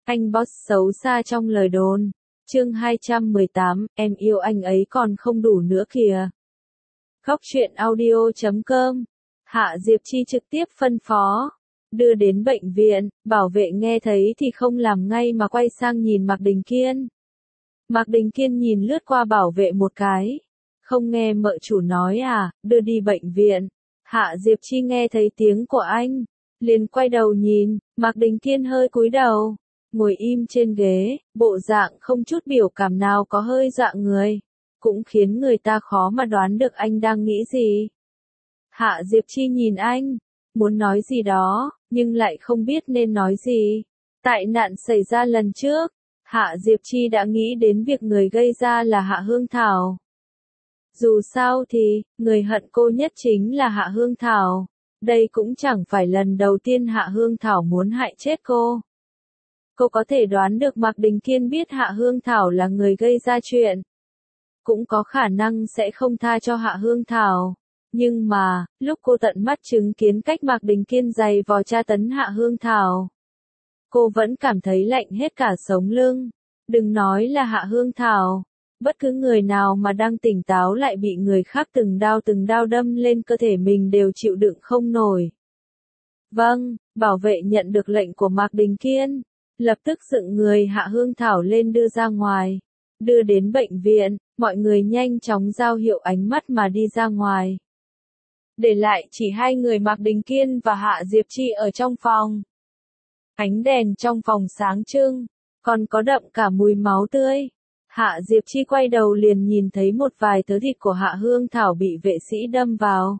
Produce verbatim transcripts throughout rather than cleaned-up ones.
Anh boss xấu xa trong lời đồn. Chương hai trăm mười tám, em yêu anh ấy còn không đủ nữa kìa. Khóc chuyện audio chấm com. Hạ Diệp Chi trực tiếp phân phó. Đưa đến bệnh viện, bảo vệ nghe thấy thì không làm ngay mà quay sang nhìn Mạc Đình Kiên. Mạc Đình Kiên nhìn lướt qua bảo vệ một cái. Không nghe mợ chủ nói à, đưa đi bệnh viện. Hạ Diệp Chi nghe thấy tiếng của anh. Liền quay đầu nhìn, Mạc Đình Kiên hơi cúi đầu. Ngồi im trên ghế, bộ dạng không chút biểu cảm nào có hơi dọa người. Cũng khiến người ta khó mà đoán được anh đang nghĩ gì. Hạ Diệp Chi nhìn anh, muốn nói gì đó, nhưng lại không biết nên nói gì. Tại nạn xảy ra lần trước, Hạ Diệp Chi đã nghĩ đến việc người gây ra là Hạ Hương Thảo. Dù sao thì, người hận cô nhất chính là Hạ Hương Thảo. Đây cũng chẳng phải lần đầu tiên Hạ Hương Thảo muốn hại chết cô. Cô có thể đoán được Mạc Đình Kiên biết Hạ Hương Thảo là người gây ra chuyện. Cũng có khả năng sẽ không tha cho Hạ Hương Thảo. Nhưng mà, lúc cô tận mắt chứng kiến cách Mạc Đình Kiên giày vò tra tấn Hạ Hương Thảo, cô vẫn cảm thấy lạnh hết cả sống lưng. Đừng nói là Hạ Hương Thảo, bất cứ người nào mà đang tỉnh táo lại bị người khác từng đao từng đao đâm lên cơ thể mình đều chịu đựng không nổi. Vâng, bảo vệ nhận được lệnh của Mạc Đình Kiên, lập tức dựng người Hạ Hương Thảo lên đưa ra ngoài. Đưa đến bệnh viện, mọi người nhanh chóng giao hiệu ánh mắt mà đi ra ngoài. Để lại chỉ hai người Mạc Đình Kiên và Hạ Diệp Chi ở trong phòng. Ánh đèn trong phòng sáng trưng, còn có đậm cả mùi máu tươi. Hạ Diệp Chi quay đầu liền nhìn thấy một vài thớ thịt của Hạ Hương Thảo bị vệ sĩ đâm vào.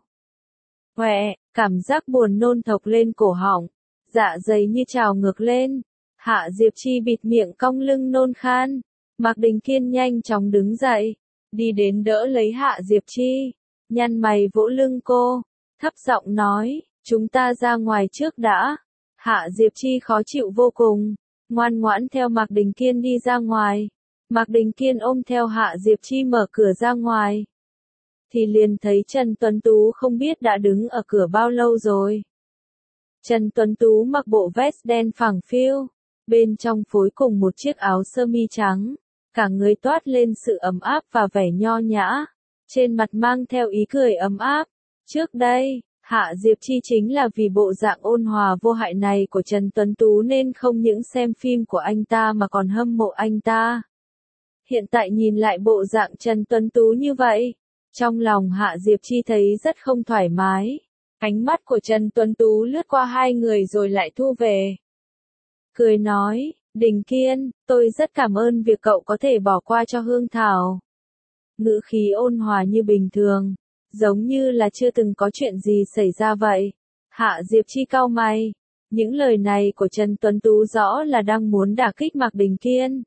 Hoẹ, cảm giác buồn nôn thộc lên cổ họng, dạ dày như trào ngược lên. Hạ Diệp Chi bịt miệng cong lưng nôn khan. Mạc Đình Kiên nhanh chóng đứng dậy, đi đến đỡ lấy Hạ Diệp Chi, nhăn mày vỗ lưng cô, thấp giọng nói, chúng ta ra ngoài trước đã. Hạ Diệp Chi khó chịu vô cùng, ngoan ngoãn theo Mạc Đình Kiên đi ra ngoài. Mạc Đình Kiên ôm theo Hạ Diệp Chi mở cửa ra ngoài. Thì liền thấy Trần Tuấn Tú không biết đã đứng ở cửa bao lâu rồi. Trần Tuấn Tú mặc bộ vest đen phẳng phiu, bên trong phối cùng một chiếc áo sơ mi trắng. Cả người toát lên sự ấm áp và vẻ nho nhã, trên mặt mang theo ý cười ấm áp. Trước đây, Hạ Diệp Chi chính là vì bộ dạng ôn hòa vô hại này của Trần Tuấn Tú nên không những xem phim của anh ta mà còn hâm mộ anh ta. Hiện tại nhìn lại bộ dạng Trần Tuấn Tú như vậy, trong lòng Hạ Diệp Chi thấy rất không thoải mái. Ánh mắt của Trần Tuấn Tú lướt qua hai người rồi lại thu về. Cười nói, Đình Kiên, tôi rất cảm ơn việc cậu có thể bỏ qua cho Hương Thảo. Ngữ khí ôn hòa như bình thường, giống như là chưa từng có chuyện gì xảy ra vậy. Hạ Diệp Chi cau mày, những lời này của Trần Tuấn Tú rõ là đang muốn đả kích Mạc Đình Kiên.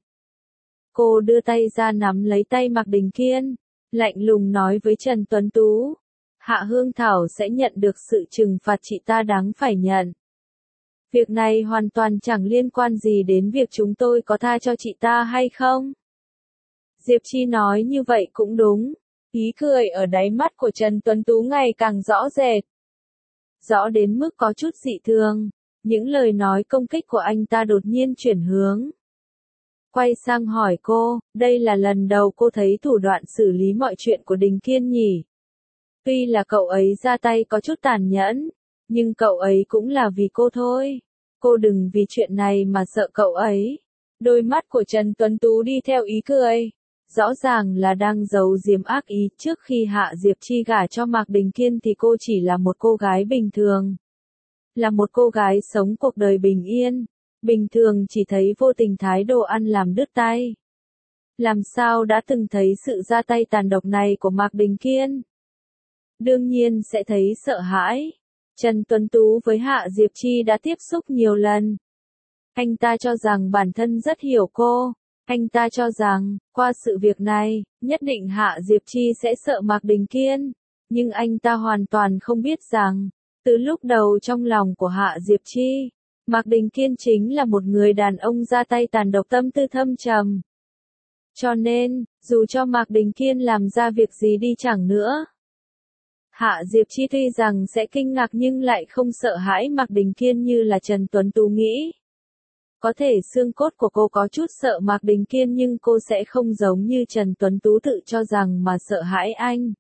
Cô đưa tay ra nắm lấy tay Mạc Đình Kiên, lạnh lùng nói với Trần Tuấn Tú, Hạ Hương Thảo sẽ nhận được sự trừng phạt chị ta đáng phải nhận. Việc này hoàn toàn chẳng liên quan gì đến việc chúng tôi có tha cho chị ta hay không. Diệp Chi nói như vậy cũng đúng. Ý cười ở đáy mắt của Trần Tuấn Tú ngày càng rõ rệt. Rõ đến mức có chút dị thường. Những lời nói công kích của anh ta đột nhiên chuyển hướng. Quay sang hỏi cô, đây là lần đầu cô thấy thủ đoạn xử lý mọi chuyện của Đình Kiên nhỉ? Tuy là cậu ấy ra tay có chút tàn nhẫn, nhưng cậu ấy cũng là vì cô thôi. Cô đừng vì chuyện này mà sợ cậu ấy. Đôi mắt của Trần Tuấn Tú đi theo ý cười. Rõ ràng là đang giấu giếm ác ý. Trước khi Hạ Diệp Chi gả cho Mạc Đình Kiên thì cô chỉ là một cô gái bình thường. Là một cô gái sống cuộc đời bình yên. Bình thường chỉ thấy vô tình thái độ ăn làm đứt tay. Làm sao đã từng thấy sự ra tay tàn độc này của Mạc Đình Kiên? Đương nhiên sẽ thấy sợ hãi. Trần Tuấn Tú với Hạ Diệp Chi đã tiếp xúc nhiều lần. Anh ta cho rằng bản thân rất hiểu cô. Anh ta cho rằng, qua sự việc này, nhất định Hạ Diệp Chi sẽ sợ Mạc Đình Kiên. Nhưng anh ta hoàn toàn không biết rằng, từ lúc đầu trong lòng của Hạ Diệp Chi, Mạc Đình Kiên chính là một người đàn ông ra tay tàn độc tâm tư thâm trầm. Cho nên, dù cho Mạc Đình Kiên làm ra việc gì đi chẳng nữa, Hạ Diệp Chi tuy rằng sẽ kinh ngạc nhưng lại không sợ hãi Mạc Đình Kiên như là Trần Tuấn Tú nghĩ. Có thể xương cốt của cô có chút sợ Mạc Đình Kiên nhưng cô sẽ không giống như Trần Tuấn Tú tự cho rằng mà sợ hãi anh.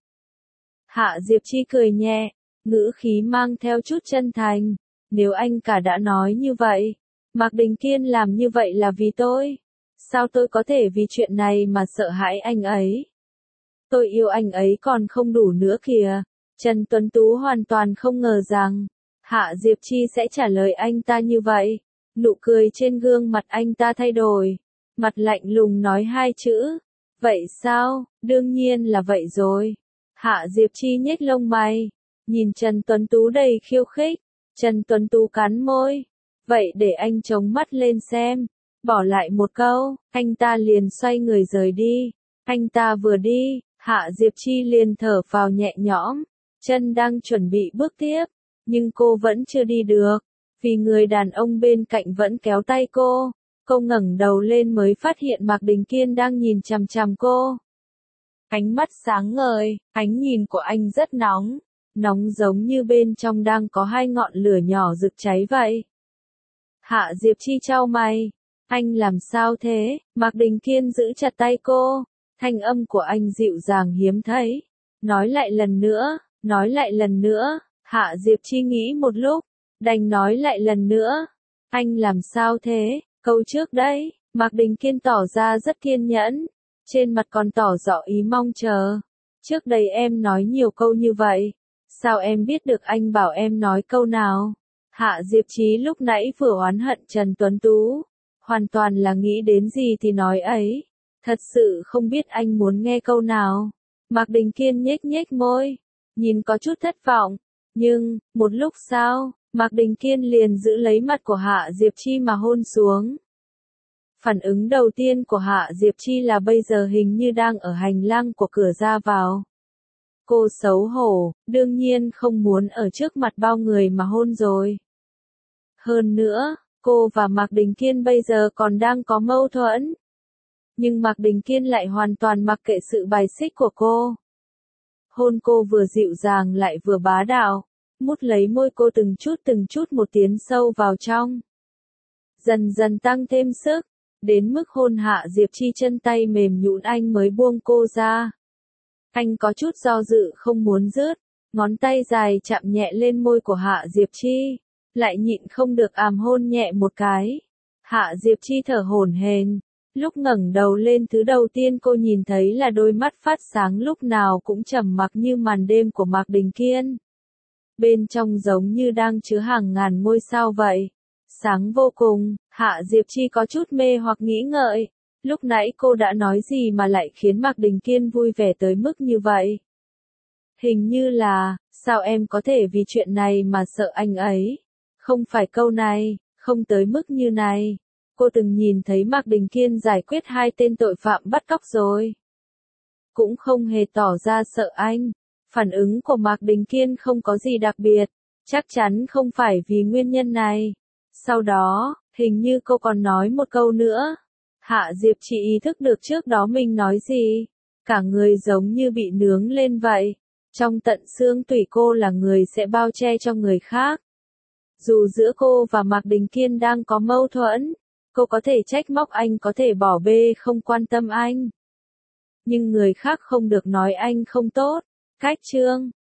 Hạ Diệp Chi cười nhẹ, ngữ khí mang theo chút chân thành. Nếu anh cả đã nói như vậy, Mạc Đình Kiên làm như vậy là vì tôi. Sao tôi có thể vì chuyện này mà sợ hãi anh ấy? Tôi yêu anh ấy còn không đủ nữa kìa. Trần Tuấn Tú hoàn toàn không ngờ rằng Hạ Diệp Chi sẽ trả lời anh ta như vậy. Nụ cười trên gương mặt anh ta thay đổi. Mặt lạnh lùng nói hai chữ. Vậy sao? Đương nhiên là vậy rồi. Hạ Diệp Chi nhếch lông mày. Nhìn Trần Tuấn Tú đầy khiêu khích. Trần Tuấn Tú cắn môi. Vậy để anh chống mắt lên xem. Bỏ lại một câu, anh ta liền xoay người rời đi. Anh ta vừa đi, Hạ Diệp Chi liền thở phào nhẹ nhõm. Chân đang chuẩn bị bước tiếp. Nhưng cô vẫn chưa đi được. Vì người đàn ông bên cạnh vẫn kéo tay cô. Cô ngẩng đầu lên mới phát hiện Mạc Đình Kiên đang nhìn chằm chằm cô. Ánh mắt sáng ngời, ánh nhìn của anh rất nóng. Nóng giống như bên trong đang có hai ngọn lửa nhỏ rực cháy vậy. Hạ Diệp Chi chau mày. Anh làm sao thế? Mạc Đình Kiên giữ chặt tay cô. Thanh âm của anh dịu dàng hiếm thấy. Nói lại lần nữa, nói lại lần nữa. Hạ Diệp Chi nghĩ một lúc. Đành nói lại lần nữa. Anh làm sao thế? Câu trước đấy. Mạc Đình Kiên tỏ ra rất kiên nhẫn. Trên mặt còn tỏ rõ ý mong chờ. Trước đây em nói nhiều câu như vậy. Sao em biết được anh bảo em nói câu nào? Hạ Diệp Chí lúc nãy vừa oán hận Trần Tuấn Tú. Hoàn toàn là nghĩ đến gì thì nói ấy. Thật sự không biết anh muốn nghe câu nào. Mạc Đình Kiên nhếch nhếch môi. Nhìn có chút thất vọng. Nhưng, một lúc sau, Mạc Đình Kiên liền giữ lấy mặt của Hạ Diệp Chi mà hôn xuống. Phản ứng đầu tiên của Hạ Diệp Chi là bây giờ hình như đang ở hành lang của cửa ra vào. Cô xấu hổ, đương nhiên không muốn ở trước mặt bao người mà hôn rồi. Hơn nữa, cô và Mạc Đình Kiên bây giờ còn đang có mâu thuẫn. Nhưng Mạc Đình Kiên lại hoàn toàn mặc kệ sự bài xích của cô. Hôn cô vừa dịu dàng lại vừa bá đạo, mút lấy môi cô từng chút từng chút một tiến sâu vào trong. Dần dần tăng thêm sức, đến mức hôn Hạ Diệp Chi chân tay mềm nhũn anh mới buông cô ra. Anh có chút do dự không muốn dứt, ngón tay dài chạm nhẹ lên môi của Hạ Diệp Chi, lại nhịn không được àm hôn nhẹ một cái. Hạ Diệp Chi thở hổn hển, lúc ngẩng đầu lên thứ đầu tiên cô nhìn thấy là đôi mắt phát sáng lúc nào cũng trầm mặc như màn đêm của Mạc Đình Kiên. Bên trong giống như đang chứa hàng ngàn ngôi sao vậy. Sáng vô cùng, Hạ Diệp Chi có chút mê hoặc nghĩ ngợi. Lúc nãy cô đã nói gì mà lại khiến Mạc Đình Kiên vui vẻ tới mức như vậy? Hình như là, sao em có thể vì chuyện này mà sợ anh ấy? Không phải câu này, không tới mức như này. Cô từng nhìn thấy Mạc Đình Kiên giải quyết hai tên tội phạm bắt cóc rồi. Cũng không hề tỏ ra sợ anh. Phản ứng của Mạc Đình Kiên không có gì đặc biệt. Chắc chắn không phải vì nguyên nhân này. Sau đó, hình như cô còn nói một câu nữa. Hạ Diệp Chi ý thức được trước đó mình nói gì. Cả người giống như bị nướng lên vậy. Trong tận xương tủy cô là người sẽ bao che cho người khác. Dù giữa cô và Mạc Đình Kiên đang có mâu thuẫn, cô có thể trách móc anh, có thể bỏ bê không quan tâm anh. Nhưng người khác không được nói anh không tốt. Cách chương